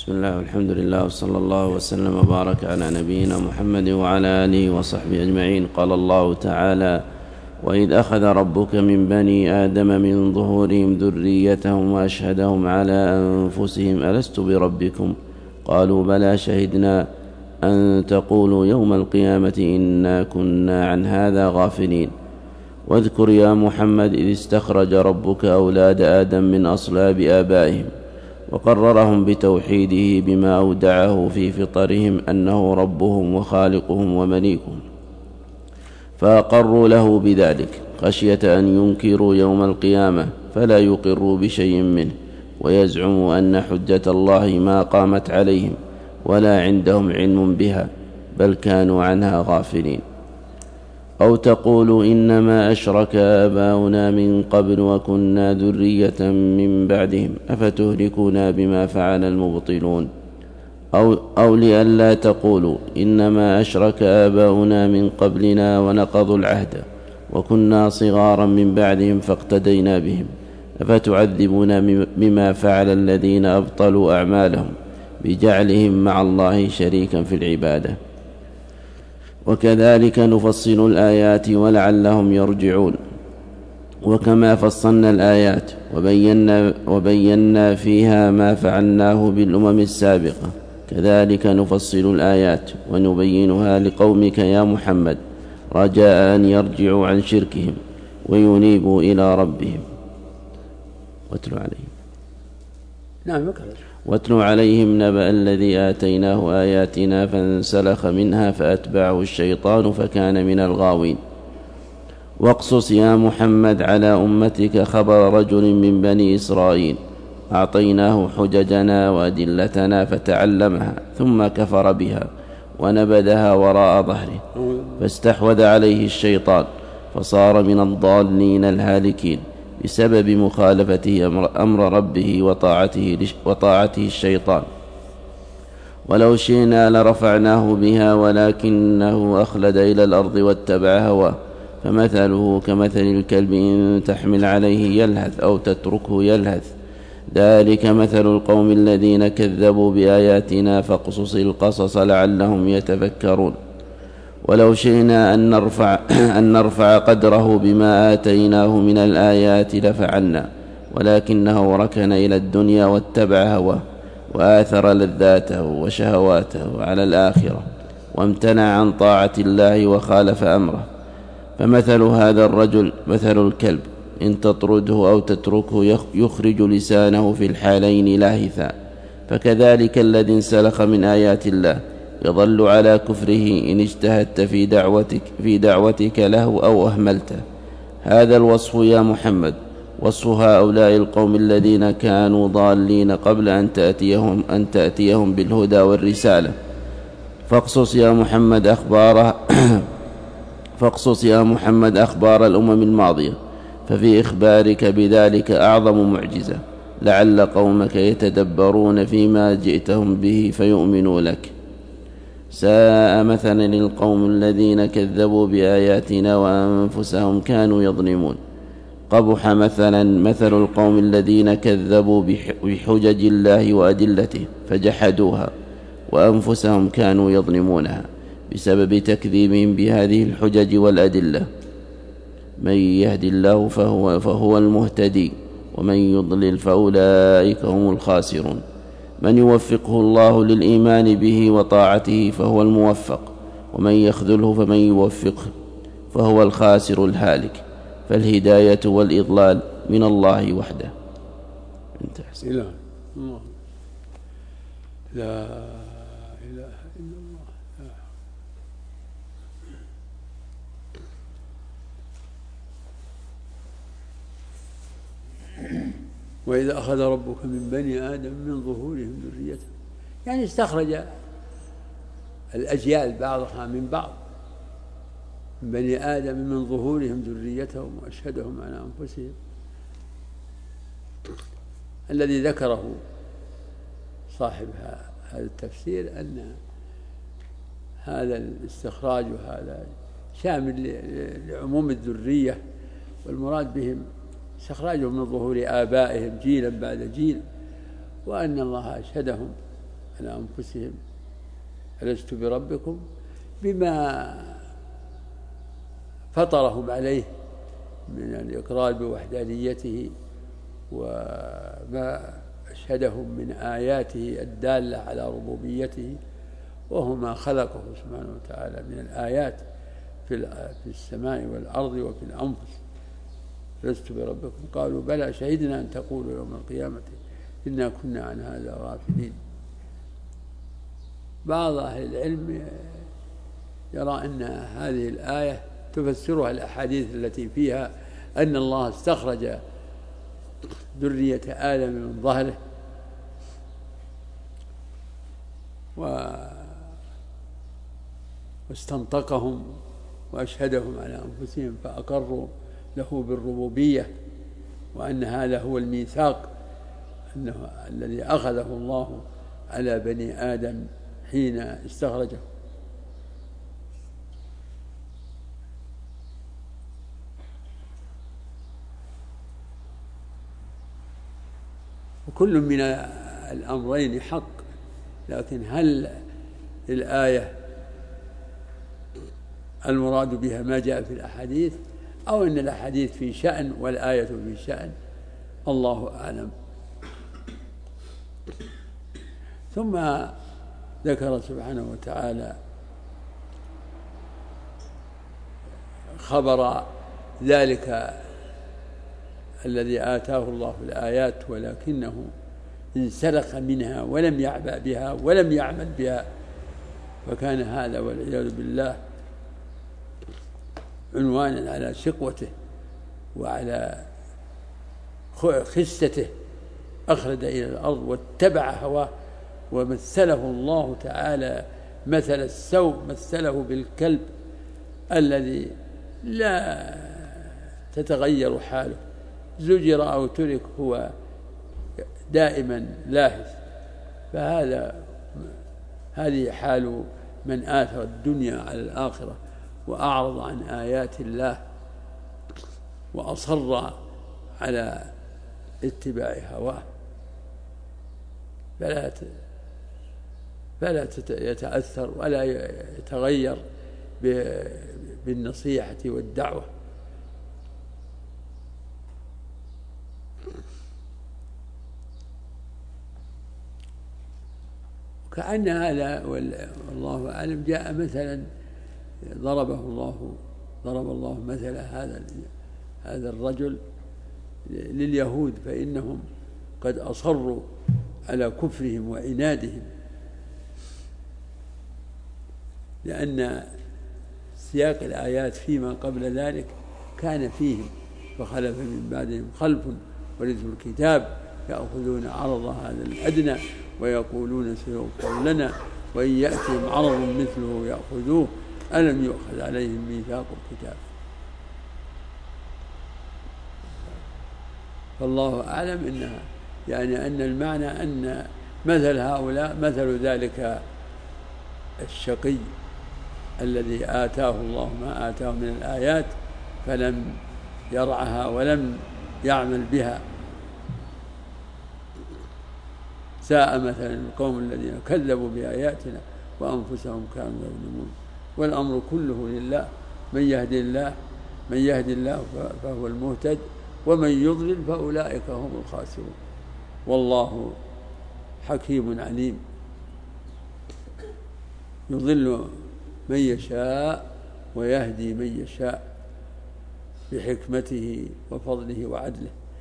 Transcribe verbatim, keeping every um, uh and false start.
بسم الله والحمد لله وصلى الله وسلم وبارك على نبينا محمد وعلى آله وصحبه أجمعين. قال الله تعالى: وإذ أخذ ربك من بني آدم من ظهورهم ذريتهم وأشهدهم على أنفسهم ألست بربكم قالوا بلى شهدنا أن تقولوا يوم القيامة إنا كنا عن هذا غافلين. واذكر يا محمد إذ استخرج ربك أولاد آدم من أصلاب آبائهم وقررهم بتوحيده بما أودعه في فطرهم أنه ربهم وخالقهم ومليكهم، فأقروا له بذلك خشية أن ينكروا يوم القيامة فلا يقروا بشيء منه ويزعموا أن حجة الله ما قامت عليهم ولا عندهم علم بها بل كانوا عنها غافلين. أو تقولوا إنما أشرك آباؤنا من قبل وكنا ذرية من بعدهم أفتهلكنا بما فعل المبطلون. أو, أو لئلا تقولوا إنما أشرك آباؤنا من قبلنا ونقضوا العهد وكنا صغارا من بعدهم فاقتدينا بهم أفتعذبنا بما فعل الذين أبطلوا أعمالهم بجعلهم مع الله شريكا في العبادة. وكذلك نفصل الآيات ولعلهم يرجعون. وكما فصلنا الآيات وبينا, وبينا فيها ما فعلناه بالأمم السابقة كذلك نفصل الآيات ونبينها لقومك يا محمد رجاء أن يرجعوا عن شركهم وينيبوا إلى ربهم. واتلوا عليهم نعم مكرر واتلوا عليهم نبأ الذي آتيناه آياتنا فانسلخ منها فأتبعه الشيطان فكان من الغاوين. واقصص يا محمد على أمتك خبر رجل من بني إسرائيل أعطيناه حججنا وأدلتنا فتعلمها ثم كفر بها ونبذها وراء ظهره فاستحوذ عليه الشيطان فصار من الضالين الهالكين بسبب مخالفته أمر ربه وطاعته, وطاعته الشيطان. ولو شئنا لرفعناه بها ولكنه أخلد إلى الأرض واتبع هواه فمثله كمثل الكلب إن تحمل عليه يلهث أو تتركه يلهث ذلك مثل القوم الذين كذبوا بآياتنا فاقصص القصص لعلهم يتفكرون. ولو شئنا أن نرفع, أن نرفع قدره بما آتيناه من الآيات لفعلنا ولكنه ركن إلى الدنيا واتبع هواه وآثر لذاته وشهواته على الآخرة وامتنع عن طاعة الله وخالف أمره. فمثل هذا الرجل مثل الكلب إن تطرده أو تتركه يخرج لسانه في الحالين لاهثا. فكذلك الذي انسلخ من آيات الله يظل على كفره إن اجتهدت في دعوتك, في دعوتك له أو أهملته. هذا الوصف يا محمد وصف هؤلاء القوم الذين كانوا ضالين قبل أن تأتيهم, أن تأتيهم بالهدى والرسالة. فاقصص يا محمد أخبار فاقصص يا محمد أخبار الأمم الماضية ففي إخبارك بذلك أعظم معجزة لعل قومك يتدبرون فيما جئتهم به فيؤمنوا لك. ساء مثلا للقوم الذين كذبوا بآياتنا وأنفسهم كانوا يظلمون. قبح مثلا مثل القوم الذين كذبوا بحجج الله وأدلته فجحدوها وأنفسهم كانوا يظلمونها بسبب تكذيبهم بهذه الحجج والأدلة. من يهدي الله فهو, فهو المهتدي ومن يضلل فأولئك هم الخاسرون. من يوفقه الله للإيمان به وطاعته فهو الموفق ومن يخذله فمن يوفقه فهو الخاسر الهالك. فالهداية والإضلال من الله وحده. انت لا الله لا إله إلا الله. وإذا أخذ ربك من بني آدم من ظهورهم ذريتهم يعني استخرج الأجيال بعضها من بعض. من بني آدم من ظهورهم ذريتهم وأشهدهم على أنفسهم. الذي ذكره صاحب هذا التفسير أن هذا الاستخراج وهذا شامل لعموم الذرية والمراد بهم استخراجهم من ظهور آبائهم جيلا بعد جيل وأن الله أشهدهم على أنفسهم ألست بربكم بما فطرهم عليه من الإقرار بوحدانيته وما أشهدهم من آياته الدالة على ربوبيته، وهو ما خلقه سبحانه وتعالى من الآيات في السماء والأرض وفي الأنفس. لست بربكم قالوا بلى شهدنا أن تقولوا يوم القيامة إنا كنا عن هذا غافلين. بعض أهل العلم يرى أن هذه الآية تفسرها الأحاديث التي فيها أن الله استخرج ذرية آدم من ظهره واستنطقهم وأشهدهم على أنفسهم فأقروا له بالربوبية، وأن هذا هو الميثاق أنه الذي أخذه الله على بني آدم حين استخرجه. وكل من الأمرين حق، لكن هل الآية المراد بها ما جاء في الأحاديث أو أن الأحاديث في شأن والآية في شأن؟ الله أعلم. ثم ذكر سبحانه وتعالى خبر ذلك الذي آتاه الله في الآيات ولكنه انسلخ منها ولم يعبأ بها ولم يعمل بها، فكان هذا والعياذ بالله عنوانا على شقوته وعلى خسته. أخلد إلى الأرض واتبع هواه، ومثله الله تعالى مثل السوء، مثله بالكلب الذي لا تتغير حاله، زجر أو ترك هو دائما لاهث. فهذا هذه حال من آثر الدنيا على الآخرة وأعرض عن آيات الله وأصر على اتباع هواه، فلا فلا يتأثر ولا يتغير بالنصيحة والدعوة. كأن هذا والله أعلم جاء مثلا ضربه الله ضرب الله مثل هذا هذا الرجل لليهود، فإنهم قد أصروا على كفرهم وعنادهم، لأن سياق الآيات فيما قبل ذلك كان فيهم فخلف من بعدهم خلف ورثوا الكتاب يأخذون عرض هذا الأدنى ويقولون سيغفر لنا وإن يأتهم عرض مثله يأخذوه ألم يؤخذ عليهم ميثاق الكتاب. فالله أعلم إنها يعني أن المعنى أن مثل هؤلاء مثل ذلك الشقي الذي آتاه الله ما آتاه من الآيات فلم يرعها ولم يعمل بها. ساء مثلا القوم الذين كذبوا بآياتنا وأنفسهم كانوا يظلمون. والأمر كله لله، من يهدي الله من يهدي الله فهو المهتد ومن يضلل فأولئك هم الخاسرون، والله حكيم عليم يضل من يشاء ويهدي من يشاء بحكمته وفضله وعدله.